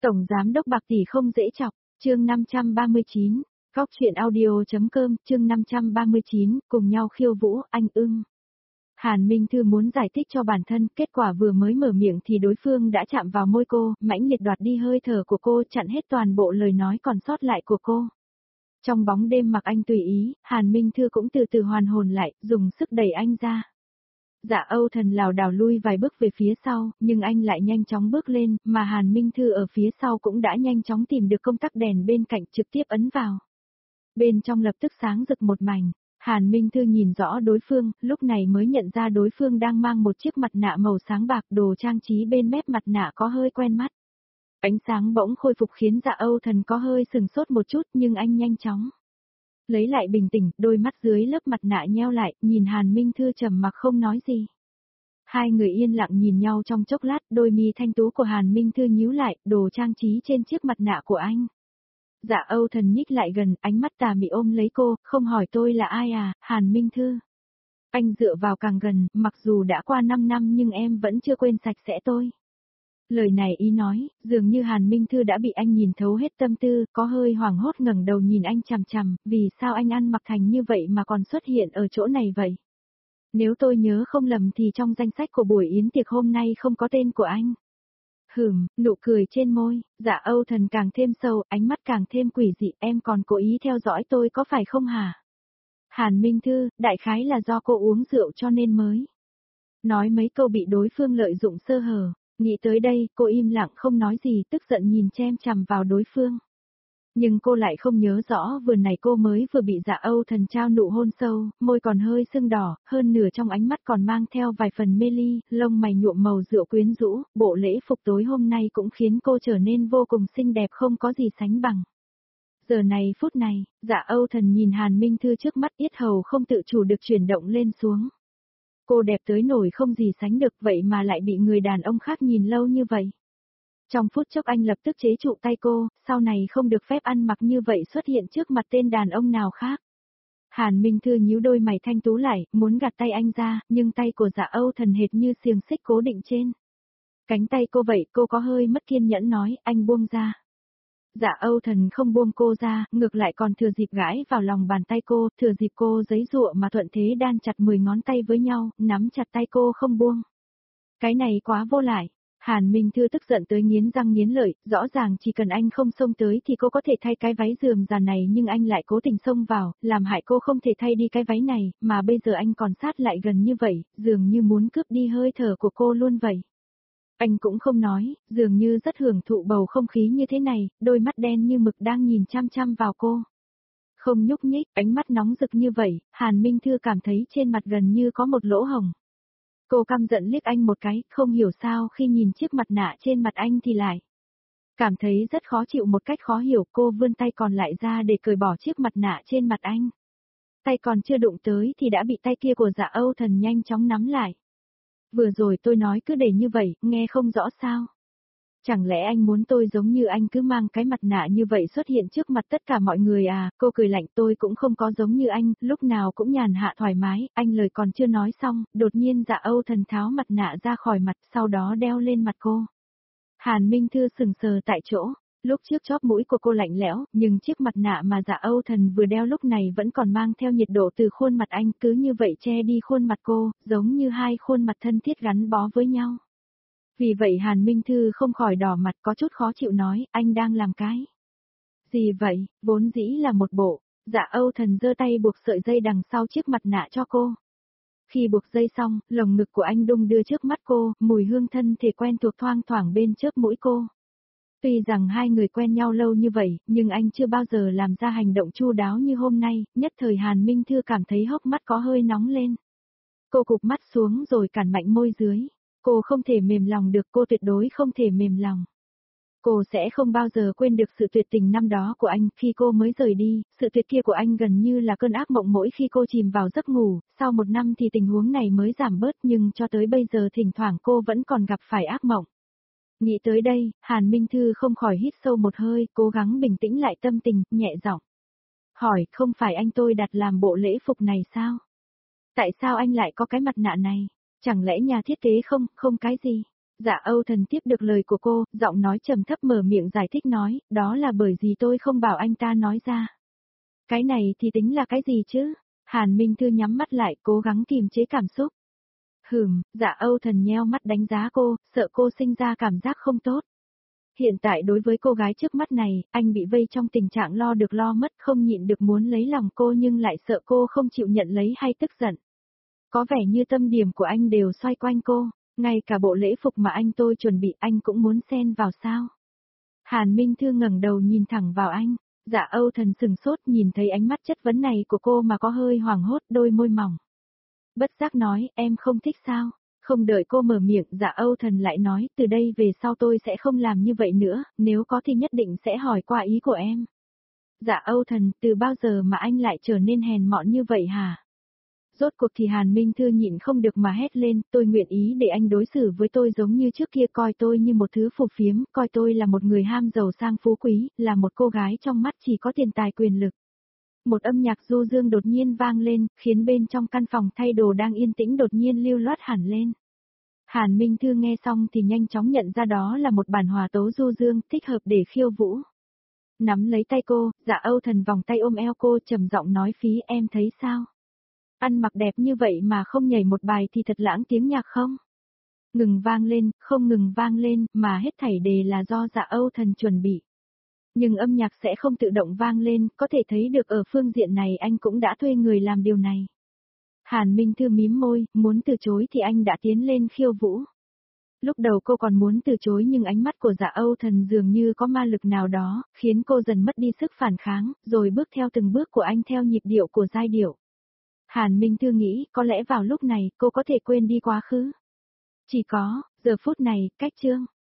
Tổng giám đốc Bạc tỷ không dễ chọc, chương 539, Góc truyện audio.com, chương 539, cùng nhau khiêu vũ, anh ưng. Hàn Minh Thư muốn giải thích cho bản thân, kết quả vừa mới mở miệng thì đối phương đã chạm vào môi cô, mãnh liệt đoạt đi hơi thở của cô, chặn hết toàn bộ lời nói còn sót lại của cô. Trong bóng đêm mặc anh tùy ý, Hàn Minh Thư cũng từ từ hoàn hồn lại, dùng sức đẩy anh ra. Dạ Âu Thần lảo đảo lui vài bước về phía sau, nhưng anh lại nhanh chóng bước lên, mà Hàn Minh Thư ở phía sau cũng đã nhanh chóng tìm được công tắc đèn bên cạnh trực tiếp ấn vào. Bên trong lập tức sáng rực một mảnh, Hàn Minh Thư nhìn rõ đối phương, lúc này mới nhận ra đối phương đang mang một chiếc mặt nạ màu sáng bạc, đồ trang trí bên mép mặt nạ có hơi quen mắt. Ánh sáng bỗng khôi phục khiến Dạ Âu Thần có hơi sừng sốt một chút nhưng anh nhanh chóng lấy lại bình tĩnh, đôi mắt dưới lớp mặt nạ nheo lại, nhìn Hàn Minh Thư trầm mặc không nói gì. Hai người yên lặng nhìn nhau trong chốc lát, đôi mi thanh tú của Hàn Minh Thư nhíu lại, đồ trang trí trên chiếc mặt nạ của anh. Dạ Âu Thần nhích lại gần, ánh mắt tà mị ôm lấy cô, không hỏi tôi là ai à, Hàn Minh Thư. Anh dựa vào càng gần, mặc dù đã qua 5 năm nhưng em vẫn chưa quên sạch sẽ tôi. Lời này ý nói, dường như Hàn Minh Thư đã bị anh nhìn thấu hết tâm tư, có hơi hoảng hốt ngẩng đầu nhìn anh chằm chằm, vì sao anh ăn mặc thành như vậy mà còn xuất hiện ở chỗ này vậy? Nếu tôi nhớ không lầm thì trong danh sách của buổi yến tiệc hôm nay không có tên của anh. Nụ cười trên môi, Dạ Âu Thần càng thêm sâu, ánh mắt càng thêm quỷ dị, em còn cố ý theo dõi tôi có phải không hả? Hàn Minh Thư, đại khái là do cô uống rượu cho nên mới. Nói mấy câu bị đối phương lợi dụng sơ hở. Nghĩ tới đây, cô im lặng không nói gì, tức giận nhìn chằm chằm vào đối phương. Nhưng cô lại không nhớ rõ vừa nãy cô mới vừa bị Dạ Âu Thần trao nụ hôn sâu, môi còn hơi sưng đỏ, hơn nửa trong ánh mắt còn mang theo vài phần mê ly, lông mày nhuộm màu rượu quyến rũ, bộ lễ phục tối hôm nay cũng khiến cô trở nên vô cùng xinh đẹp không có gì sánh bằng. Giờ này phút này, Dạ Âu Thần nhìn Hàn Minh Thư trước mắt, yết hầu không tự chủ được chuyển động lên xuống. Cô đẹp tới nổi không gì sánh được vậy mà lại bị người đàn ông khác nhìn lâu như vậy. Trong phút chốc anh lập tức chế trụ tay cô, sau này không được phép ăn mặc như vậy xuất hiện trước mặt tên đàn ông nào khác. Hàn Minh Thư nhíu đôi mày thanh tú lại, muốn gạt tay anh ra, nhưng tay của Dạ Âu Thần hệt như xiềng xích cố định trên cánh tay cô vậy, cô có hơi mất kiên nhẫn nói, anh buông ra. Dạ Âu Thần không buông cô ra, ngược lại còn thừa dịp gãi vào lòng bàn tay cô, thừa dịp cô giãy giụa mà thuận thế đan chặt 10 ngón tay với nhau, nắm chặt tay cô không buông. Cái này quá vô lại. Hàn Minh Thư tức giận tới nghiến răng nghiến lợi, rõ ràng chỉ cần anh không xông tới thì cô có thể thay cái váy rườm rà này nhưng anh lại cố tình xông vào, làm hại cô không thể thay đi cái váy này, mà bây giờ anh còn sát lại gần như vậy, dường như muốn cướp đi hơi thở của cô luôn vậy. Anh cũng không nói, dường như rất hưởng thụ bầu không khí như thế này, đôi mắt đen như mực đang nhìn chăm chăm vào cô. Không nhúc nhích, ánh mắt nóng rực như vậy, Hàn Minh Thư cảm thấy trên mặt gần như có một lỗ hổng. Cô căm giận liếc anh một cái, không hiểu sao khi nhìn chiếc mặt nạ trên mặt anh thì lại cảm thấy rất khó chịu một cách khó hiểu, cô vươn tay còn lại ra để cởi bỏ chiếc mặt nạ trên mặt anh. Tay còn chưa đụng tới thì đã bị tay kia của Dạ Âu Thần nhanh chóng nắm lại. Vừa rồi tôi nói cứ để như vậy, nghe không rõ sao? Chẳng lẽ anh muốn tôi giống như anh cứ mang cái mặt nạ như vậy xuất hiện trước mặt tất cả mọi người à? Cô cười lạnh, tôi cũng không có giống như anh, lúc nào cũng nhàn hạ thoải mái, anh lời còn chưa nói xong, đột nhiên Dạ Âu Thần tháo mặt nạ ra khỏi mặt, sau đó đeo lên mặt cô. Hàn Minh Thư sững sờ tại chỗ. Lúc trước chóp mũi của cô lạnh lẽo, nhưng chiếc mặt nạ mà Dạ Âu Thần vừa đeo lúc này vẫn còn mang theo nhiệt độ từ khuôn mặt anh, cứ như vậy che đi khuôn mặt cô, giống như hai khuôn mặt thân thiết gắn bó với nhau. Vì vậy Hàn Minh Thư không khỏi đỏ mặt, có chút khó chịu nói, anh đang làm cái gì vậy, vốn dĩ là một bộ. Dạ Âu Thần giơ tay buộc sợi dây đằng sau chiếc mặt nạ cho cô. Khi buộc dây xong, lồng ngực của anh đung đưa trước mắt cô, mùi hương thân thể quen thuộc thoang thoảng bên chớp mũi cô. Tuy rằng hai người quen nhau lâu như vậy, nhưng anh chưa bao giờ làm ra hành động chu đáo như hôm nay, nhất thời Hàn Minh Thư cảm thấy hốc mắt có hơi nóng lên. Cô cụp mắt xuống rồi cản mạnh môi dưới. Cô không thể mềm lòng được, cô tuyệt đối không thể mềm lòng. Cô sẽ không bao giờ quên được sự tuyệt tình năm đó của anh, khi cô mới rời đi, sự tuyệt kia của anh gần như là cơn ác mộng mỗi khi cô chìm vào giấc ngủ, sau 1 năm thì tình huống này mới giảm bớt nhưng cho tới bây giờ thỉnh thoảng cô vẫn còn gặp phải ác mộng. Nghĩ tới đây, Hàn Minh Thư không khỏi hít sâu một hơi, cố gắng bình tĩnh lại tâm tình, nhẹ giọng hỏi, không phải anh tôi đặt làm bộ lễ phục này sao? Tại sao anh lại có cái mặt nạ này? Chẳng lẽ nhà thiết kế không cái gì? Dạ Âu Thần tiếp được lời của cô, giọng nói trầm thấp mở miệng giải thích nói, đó là bởi vì tôi không bảo anh ta nói ra. Cái này thì tính là cái gì chứ? Hàn Minh Thư nhắm mắt lại, cố gắng kiềm chế cảm xúc. Dạ Âu Thần nheo mắt đánh giá cô, sợ cô sinh ra cảm giác không tốt. Hiện tại đối với cô gái trước mắt này, anh bị vây trong tình trạng lo được lo mất, không nhịn được muốn lấy lòng cô nhưng lại sợ cô không chịu nhận lấy hay tức giận. Có vẻ như tâm điểm của anh đều xoay quanh cô, ngay cả bộ lễ phục mà anh tôi chuẩn bị anh cũng muốn xen vào sao. Hàn Minh Thư ngẩng đầu nhìn thẳng vào anh, dạ Âu Thần sừng sốt nhìn thấy ánh mắt chất vấn này của cô mà có hơi hoảng hốt, đôi môi mỏng. Bất giác nói, em không thích sao? Không đợi cô mở miệng, dạ Âu Thần lại nói, từ đây về sau tôi sẽ không làm như vậy nữa, nếu có thì nhất định sẽ hỏi qua ý của em. Dạ Âu Thần, từ bao giờ mà anh lại trở nên hèn mọn như vậy hả? Rốt cuộc thì Hàn Minh Thư nhịn không được mà hét lên, tôi nguyện ý để anh đối xử với tôi giống như trước kia, coi tôi như một thứ phù phiếm, coi tôi là một người ham giàu sang phú quý, là một cô gái trong mắt chỉ có tiền tài quyền lực. Một âm nhạc du dương đột nhiên vang lên, khiến bên trong căn phòng thay đồ đang yên tĩnh đột nhiên lưu loát hẳn lên. Hàn Minh Thư nghe xong thì nhanh chóng nhận ra đó là một bản hòa tấu du dương, thích hợp để khiêu vũ. Nắm lấy tay cô, dạ Âu Thần vòng tay ôm eo cô trầm giọng nói phí, em thấy sao? Ăn mặc đẹp như vậy mà không nhảy một bài thì thật lãng tiếng nhạc không? Ngừng vang lên, không ngừng vang lên, mà hết thảy đề là do dạ Âu Thần chuẩn bị. Nhưng âm nhạc sẽ không tự động vang lên, có thể thấy được ở phương diện này anh cũng đã thuê người làm điều này. Hàn Minh Thư mím môi, muốn từ chối thì anh đã tiến lên khiêu vũ. Lúc đầu cô còn muốn từ chối nhưng ánh mắt của dạ Âu Thần dường như có ma lực nào đó, khiến cô dần mất đi sức phản kháng, rồi bước theo từng bước của anh theo nhịp điệu của giai điệu. Hàn Minh Thư nghĩ, có lẽ vào lúc này, cô có thể quên đi quá khứ. Chỉ có, giờ phút này, cách chương.